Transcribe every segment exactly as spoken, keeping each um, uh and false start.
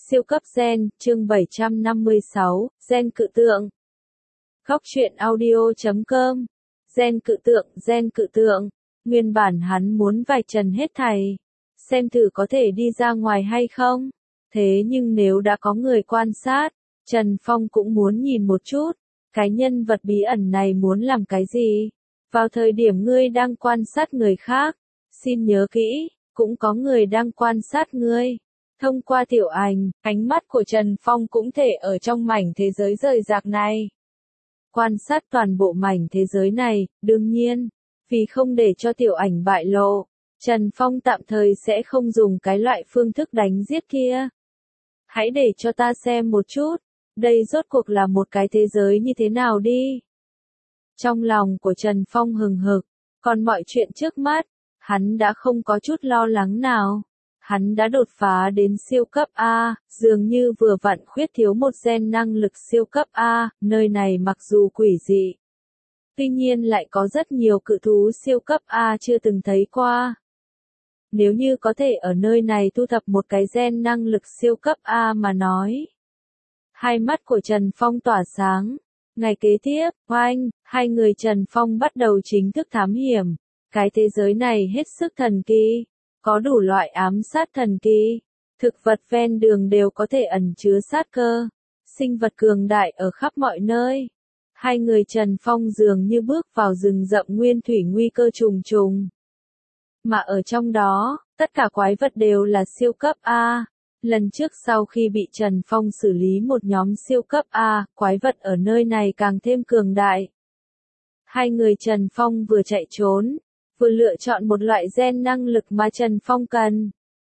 Siêu cấp gen, chương bảy trăm năm mươi sáu, gen cự tượng. Góc truyện audio chấm com. Gen cự tượng, gen cự tượng. Nguyên bản hắn muốn vạch trần hết thảy. Xem thử có thể đi ra ngoài hay không. Thế nhưng nếu đã có người quan sát, Trần Phong cũng muốn nhìn một chút. Cái nhân vật bí ẩn này muốn làm cái gì? Vào thời điểm ngươi đang quan sát người khác, xin nhớ kỹ, cũng có người đang quan sát ngươi. Thông qua tiểu ảnh, ánh mắt của Trần Phong cũng thể ở trong mảnh thế giới rời rạc này. Quan sát toàn bộ mảnh thế giới này, đương nhiên, vì không để cho tiểu ảnh bại lộ, Trần Phong tạm thời sẽ không dùng cái loại phương thức đánh giết kia. Hãy để cho ta xem một chút, đây rốt cuộc là một cái thế giới như thế nào đi. Trong lòng của Trần Phong hừng hực, còn mọi chuyện trước mắt, hắn đã không có chút lo lắng nào. Hắn đã đột phá đến siêu cấp A, dường như vừa vặn khuyết thiếu một gen năng lực siêu cấp A, nơi này mặc dù quỷ dị. Tuy nhiên lại có rất nhiều cự thú siêu cấp A chưa từng thấy qua. Nếu như có thể ở nơi này thu thập một cái gen năng lực siêu cấp A mà nói. Hai mắt của Trần Phong tỏa sáng. Ngày kế tiếp, oanh, hai người Trần Phong bắt đầu chính thức thám hiểm. Cái thế giới này hết sức thần kỳ. Có đủ loại ám sát thần kỳ, thực vật ven đường đều có thể ẩn chứa sát cơ, sinh vật cường đại ở khắp mọi nơi. Hai người Trần Phong dường như bước vào rừng rậm nguyên thủy nguy cơ trùng trùng. Mà ở trong đó, tất cả quái vật đều là siêu cấp A. Lần trước sau khi bị Trần Phong xử lý một nhóm siêu cấp A, quái vật ở nơi này càng thêm cường đại. Hai người Trần Phong vừa chạy trốn, vừa lựa chọn một loại gen năng lực mà Trần Phong cần.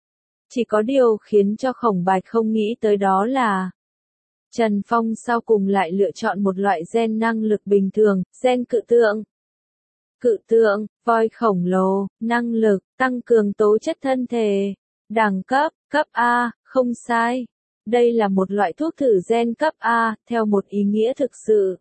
Chỉ có điều khiến cho Khổng Bạch không nghĩ tới đó là Trần Phong sau cùng lại lựa chọn một loại gen năng lực bình thường, gen cự tượng. Cự tượng, voi khổng lồ, năng lực, tăng cường tố chất thân thể, đẳng cấp, cấp A, không sai. Đây là một loại thuốc thử gen cấp A, theo một ý nghĩa thực sự.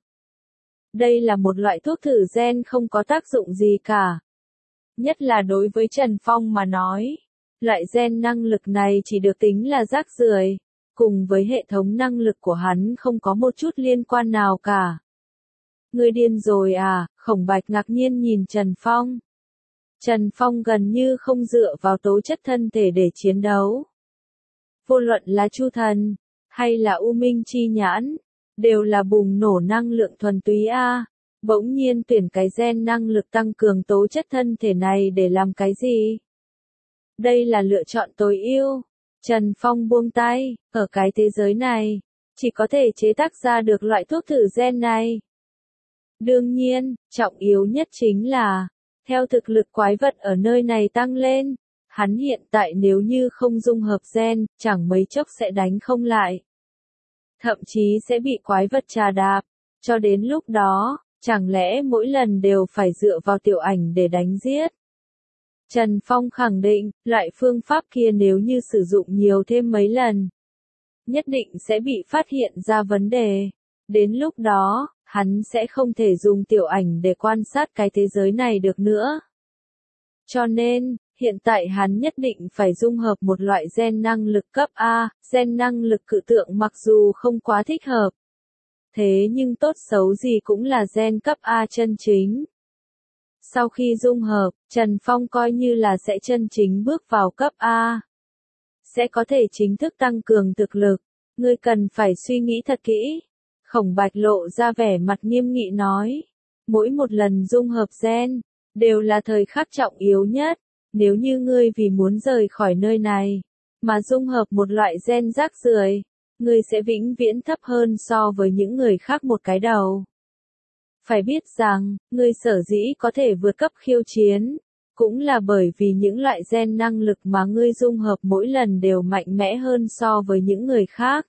Đây là một loại thuốc thử gen không có tác dụng gì cả. Nhất là đối với Trần Phong mà nói, loại gen năng lực này chỉ được tính là rác rưởi, cùng với hệ thống năng lực của hắn không có một chút liên quan nào cả. Ngươi điên rồi à? Khổng Bạch ngạc nhiên nhìn Trần Phong. Trần Phong gần như không dựa vào tố chất thân thể để chiến đấu. Vô luận là Chu Thần, hay là U Minh Chi Nhãn, đều là bùng nổ năng lượng thuần túy A. Bỗng nhiên tuyển cái gen năng lực tăng cường tố chất thân thể này để làm cái gì? Đây là lựa chọn tối ưu. Trần Phong buông tay, ở cái thế giới này, chỉ có thể chế tác ra được loại thuốc thử gen này. Đương nhiên, trọng yếu nhất chính là, theo thực lực quái vật ở nơi này tăng lên, hắn hiện tại nếu như không dung hợp gen, chẳng mấy chốc sẽ đánh không lại. Thậm chí sẽ bị quái vật trà đạp, cho đến lúc đó, chẳng lẽ mỗi lần đều phải dựa vào tiểu ảnh để đánh giết? Trần Phong khẳng định, loại phương pháp kia nếu như sử dụng nhiều thêm mấy lần, nhất định sẽ bị phát hiện ra vấn đề. Đến lúc đó, hắn sẽ không thể dùng tiểu ảnh để quan sát cái thế giới này được nữa. Cho nên, hiện tại hắn nhất định phải dung hợp một loại gen năng lực cấp A, gen năng lực cự tượng mặc dù không quá thích hợp. Thế nhưng tốt xấu gì cũng là gen cấp A chân chính. Sau khi dung hợp, Trần Phong coi như là sẽ chân chính bước vào cấp A. Sẽ có thể chính thức tăng cường thực lực. Ngươi cần phải suy nghĩ thật kỹ. Khổng Bạch lộ ra vẻ mặt nghiêm nghị nói. Mỗi một lần dung hợp gen, đều là thời khắc trọng yếu nhất. Nếu như ngươi vì muốn rời khỏi nơi này, mà dung hợp một loại gen rác rưởi, ngươi sẽ vĩnh viễn thấp hơn so với những người khác một cái đầu. Phải biết rằng, ngươi sở dĩ có thể vượt cấp khiêu chiến, cũng là bởi vì những loại gen năng lực mà ngươi dung hợp mỗi lần đều mạnh mẽ hơn so với những người khác.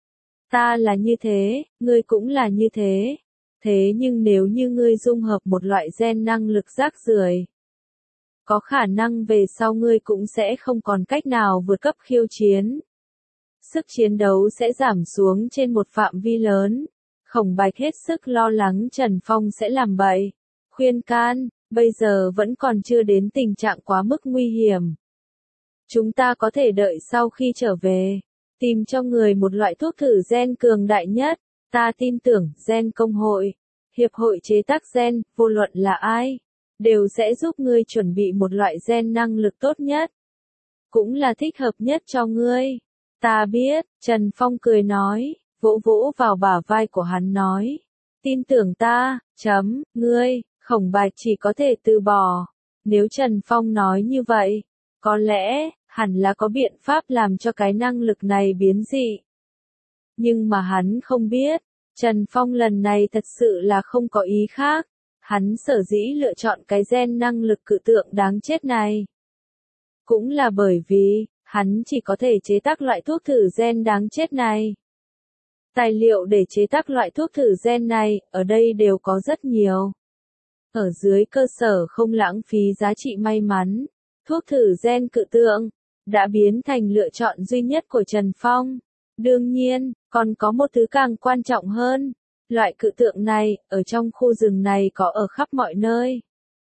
Ta là như thế, ngươi cũng là như thế. Thế nhưng nếu như ngươi dung hợp một loại gen năng lực rác rưởi, có khả năng về sau ngươi cũng sẽ không còn cách nào vượt cấp khiêu chiến. Sức chiến đấu sẽ giảm xuống trên một phạm vi lớn. Khổng Bạch hết sức lo lắng Trần Phong sẽ làm bậy. Khuyên can, bây giờ vẫn còn chưa đến tình trạng quá mức nguy hiểm. Chúng ta có thể đợi sau khi trở về. Tìm cho người một loại thuốc thử gen cường đại nhất. Ta tin tưởng gen công hội, hiệp hội chế tác gen, vô luận là ai, đều sẽ giúp ngươi chuẩn bị một loại gen năng lực tốt nhất. Cũng là thích hợp nhất cho ngươi. Ta biết, Trần Phong cười nói, vỗ vỗ vào bả vai của hắn nói. Tin tưởng ta, chấm, ngươi, Khổng Bạch chỉ có thể từ bỏ. Nếu Trần Phong nói như vậy, có lẽ, hẳn là có biện pháp làm cho cái năng lực này biến dị. Nhưng mà hắn không biết, Trần Phong lần này thật sự là không có ý khác. Hắn sở dĩ lựa chọn cái gen năng lực cự tượng đáng chết này. Cũng là bởi vì, hắn chỉ có thể chế tác loại thuốc thử gen đáng chết này. Tài liệu để chế tác loại thuốc thử gen này, ở đây đều có rất nhiều. Ở dưới cơ sở không lãng phí giá trị may mắn, thuốc thử gen cự tượng đã biến thành lựa chọn duy nhất của Trần Phong. Đương nhiên, còn có một thứ càng quan trọng hơn. Loại cự tượng này, ở trong khu rừng này có ở khắp mọi nơi.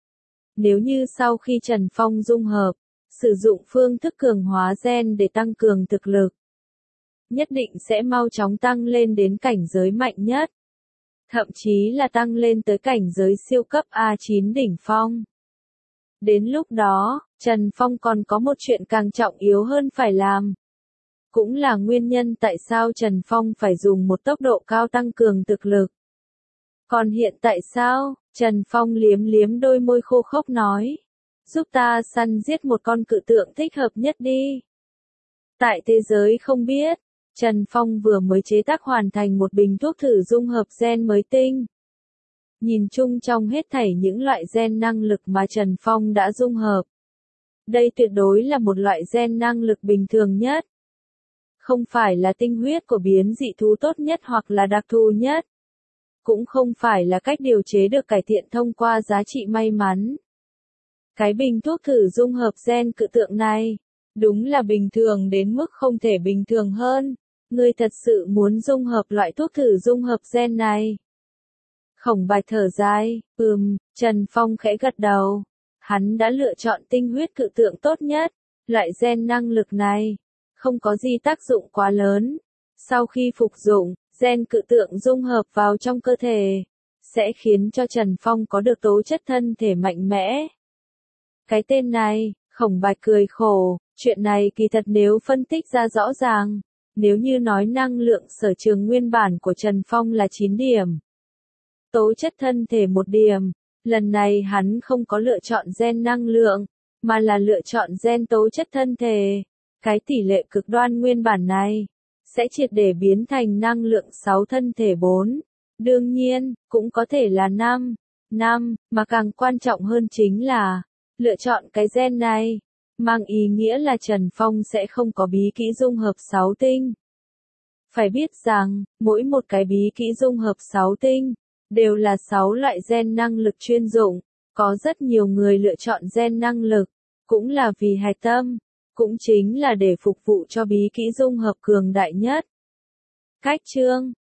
Nếu như sau khi Trần Phong dung hợp, sử dụng phương thức cường hóa gen để tăng cường thực lực, nhất định sẽ mau chóng tăng lên đến cảnh giới mạnh nhất. Thậm chí là tăng lên tới cảnh giới siêu cấp A chín đỉnh phong. Đến lúc đó, Trần Phong còn có một chuyện càng trọng yếu hơn phải làm. Cũng là nguyên nhân tại sao Trần Phong phải dùng một tốc độ cao tăng cường thực lực. Còn hiện tại sao? Trần Phong liếm liếm đôi môi khô khốc nói. Giúp ta săn giết một con cự tượng thích hợp nhất đi. Tại thế giới không biết, Trần Phong vừa mới chế tác hoàn thành một bình thuốc thử dung hợp gen mới tinh. Nhìn chung trong hết thảy những loại gen năng lực mà Trần Phong đã dung hợp, đây tuyệt đối là một loại gen năng lực bình thường nhất. Không phải là tinh huyết của biến dị thú tốt nhất hoặc là đặc thù nhất. Cũng không phải là cách điều chế được cải thiện thông qua giá trị may mắn. Cái bình thuốc thử dung hợp gen cự tượng này, đúng là bình thường đến mức không thể bình thường hơn. Ngươi thật sự muốn dung hợp loại thuốc thử dung hợp gen này. Khổng Bạch thở dài, ừm, Trần Phong khẽ gật đầu. Hắn đã lựa chọn tinh huyết cự tượng tốt nhất. Loại gen năng lực này, không có gì tác dụng quá lớn. Sau khi phục dụng, gen cự tượng dung hợp vào trong cơ thể, sẽ khiến cho Trần Phong có được tố chất thân thể mạnh mẽ. Cái tên này, Khổng Bạch cười khổ, chuyện này kỳ thật nếu phân tích ra rõ ràng, nếu như nói năng lượng sở trường nguyên bản của Trần Phong là chín điểm, tố chất thân thể một điểm, lần này hắn không có lựa chọn gen năng lượng, mà là lựa chọn gen tố chất thân thể. Cái tỷ lệ cực đoan nguyên bản này, sẽ triệt để biến thành năng lượng sáu thân thể bốn. Đương nhiên, cũng có thể là năm. năm, mà càng quan trọng hơn chính là, lựa chọn cái gen này, mang ý nghĩa là Trần Phong sẽ không có bí kỹ dung hợp sáu tinh. Phải biết rằng, mỗi một cái bí kỹ dung hợp sáu tinh, đều là sáu loại gen năng lực chuyên dụng. Có rất nhiều người lựa chọn gen năng lực, cũng là vì hạch tâm, cũng chính là để phục vụ cho bí kỹ dung hợp cường đại nhất. Cách chương